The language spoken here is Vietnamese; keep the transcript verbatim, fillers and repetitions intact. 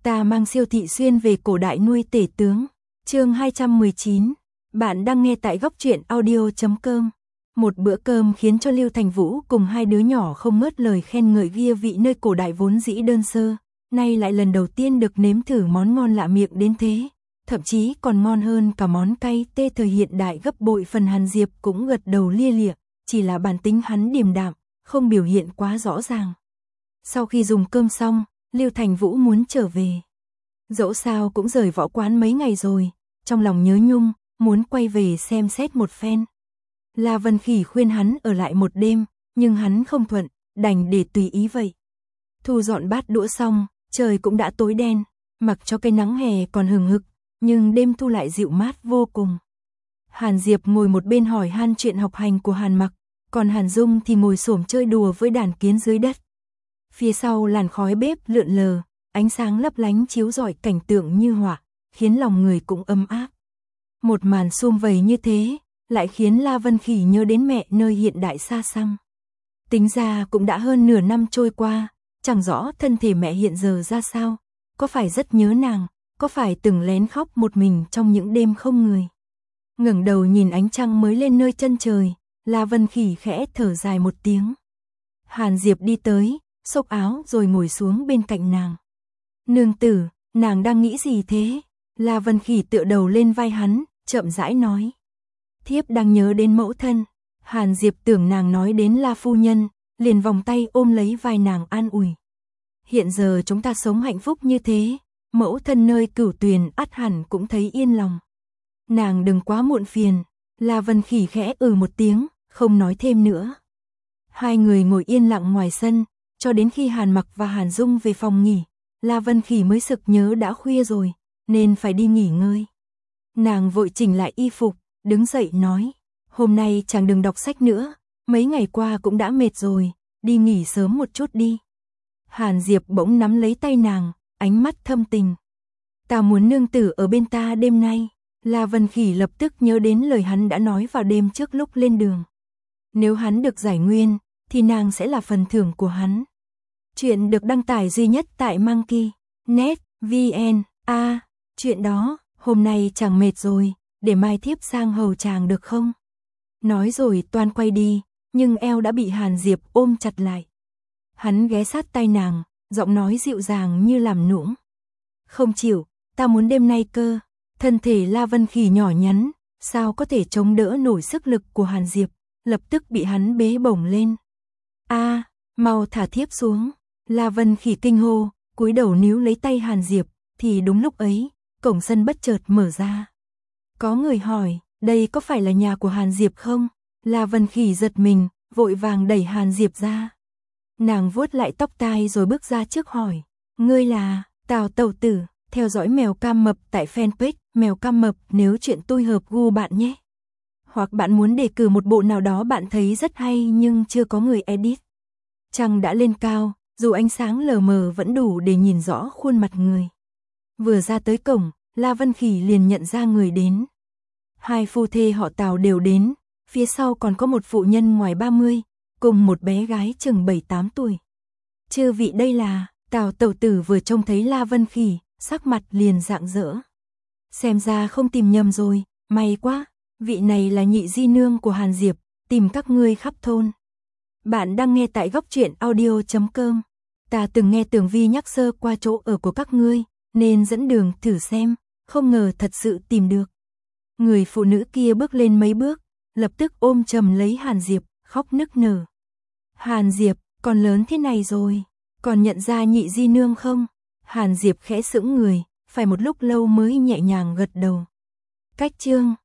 Ta mang siêu thị xuyên về cổ đại nuôi tể tướng. Chương hai trăm mười chín. Bạn đang nghe tại góc truyện audio chấm com. Một bữa cơm khiến cho Lưu Thành Vũ cùng hai đứa nhỏ không ngớt lời khen ngợi bia vị nơi cổ đại vốn dĩ đơn sơ, nay lại lần đầu tiên được nếm thử món ngon lạ miệng đến thế, thậm chí còn ngon hơn cả món cay tê thời hiện đại gấp bội phần. Hàn Diệp cũng gật đầu lia lịa, chỉ là bản tính hắn điềm đạm, không biểu hiện quá rõ ràng. Sau khi dùng cơm xong, Lưu Thành Vũ muốn trở về. Dẫu sao cũng rời võ quán mấy ngày rồi, trong lòng nhớ nhung, muốn quay về xem xét một phen. La Vân Khỉ khuyên hắn ở lại một đêm, nhưng hắn không thuận, đành để tùy ý vậy. Thu dọn bát đũa xong, trời cũng đã tối đen, mặc cho cái nắng hè còn hừng hực, nhưng đêm thu lại dịu mát vô cùng. Hàn Diệp ngồi một bên hỏi han chuyện học hành của Hàn Mặc, còn Hàn Dung thì ngồi xổm chơi đùa với đàn kiến dưới đất. Phía sau làn khói bếp lượn lờ, ánh sáng lấp lánh chiếu rọi cảnh tượng như họa, khiến lòng người cũng ấm áp. Một màn sum vầy như thế, lại khiến La Vân Khỉ nhớ đến mẹ nơi hiện đại xa xăm. Tính ra cũng đã hơn nửa năm trôi qua, chẳng rõ thân thể mẹ hiện giờ ra sao, có phải rất nhớ nàng, có phải từng lén khóc một mình trong những đêm không người. Ngẩng đầu nhìn ánh trăng mới lên nơi chân trời, La Vân Khỉ khẽ thở dài một tiếng. Hàn Diệp đi tới, xốc áo rồi ngồi xuống bên cạnh nàng. Nương tử, nàng đang nghĩ gì thế? La Vân Khỉ tựa đầu lên vai hắn, chậm rãi nói. Thiếp đang nhớ đến mẫu thân. Hàn Diệp tưởng nàng nói đến La phu nhân, liền vòng tay ôm lấy vai nàng an ủi. Hiện giờ chúng ta sống hạnh phúc như thế, mẫu thân nơi Cửu Tuyền ắt hẳn cũng thấy yên lòng. Nàng đừng quá muộn phiền. La Vân Khỉ khẽ ừ một tiếng, không nói thêm nữa. Hai người ngồi yên lặng ngoài sân, cho đến khi Hàn Mặc và Hàn Dung về phòng nghỉ, La Vân Khỉ mới sực nhớ đã khuya rồi, nên phải đi nghỉ ngơi. Nàng vội chỉnh lại y phục, đứng dậy nói, hôm nay chàng đừng đọc sách nữa, mấy ngày qua cũng đã mệt rồi, đi nghỉ sớm một chút đi. Hàn Diệp bỗng nắm lấy tay nàng, ánh mắt thâm tình. Ta muốn nương tử ở bên ta đêm nay. La Vân Khỉ lập tức nhớ đến lời hắn đã nói vào đêm trước lúc lên đường. Nếu hắn được giải nguyên, thì nàng sẽ là phần thưởng của hắn. Chuyện được đăng tải duy nhất tại Monkey chấm net vn. A, à, chuyện đó, hôm nay chàng mệt rồi, để mai thiếp sang hầu chàng được không? Nói rồi toan quay đi, nhưng eo đã bị Hàn Diệp ôm chặt lại. Hắn ghé sát tay nàng, giọng nói dịu dàng như làm nũng. Không chịu, ta muốn đêm nay cơ. Thân thể La Vân Khỉ nhỏ nhắn, sao có thể chống đỡ nổi sức lực của Hàn Diệp, lập tức bị hắn bế bổng lên. A, à, mau thả thiếp xuống. La Vân Khỉ kinh hô, cúi đầu níu lấy tay Hàn Diệp, thì đúng lúc ấy, cổng sân bất chợt mở ra. Có người hỏi, đây có phải là nhà của Hàn Diệp không? La Vân Khỉ giật mình, vội vàng đẩy Hàn Diệp ra. Nàng vuốt lại tóc tai rồi bước ra trước hỏi, ngươi là Tào tẩu tử. Theo dõi Mèo Cam Mập tại fanpage Mèo Cam Mập nếu chuyện tôi hợp gu bạn nhé. Hoặc bạn muốn đề cử một bộ nào đó bạn thấy rất hay nhưng chưa có người edit. Trăng đã lên cao, dù ánh sáng lờ mờ vẫn đủ để nhìn rõ khuôn mặt người. Vừa ra tới cổng, La Vân Khỉ liền nhận ra người đến. Hai phu thê họ Tào đều đến, phía sau còn có một phụ nhân ngoài ba mươi, cùng một bé gái chừng bảy tám tuổi. Chư vị đây là, Tào tẩu tử vừa trông thấy La Vân Khỉ, sắc mặt liền rạng rỡ. Xem ra không tìm nhầm rồi, may quá, vị này là nhị di nương của Hàn Diệp, tìm các ngươi khắp thôn. Bạn đang nghe tại góc truyện audio chấm com. Ta từng nghe Tường Vi nhắc sơ qua chỗ ở của các ngươi, nên dẫn đường thử xem, không ngờ thật sự tìm được. Người phụ nữ kia bước lên mấy bước, lập tức ôm chầm lấy Hàn Diệp, khóc nức nở. Hàn Diệp, còn lớn thế này rồi, còn nhận ra nhị di nương không? Hàn Diệp khẽ sững người, phải một lúc lâu mới nhẹ nhàng gật đầu. Cách chương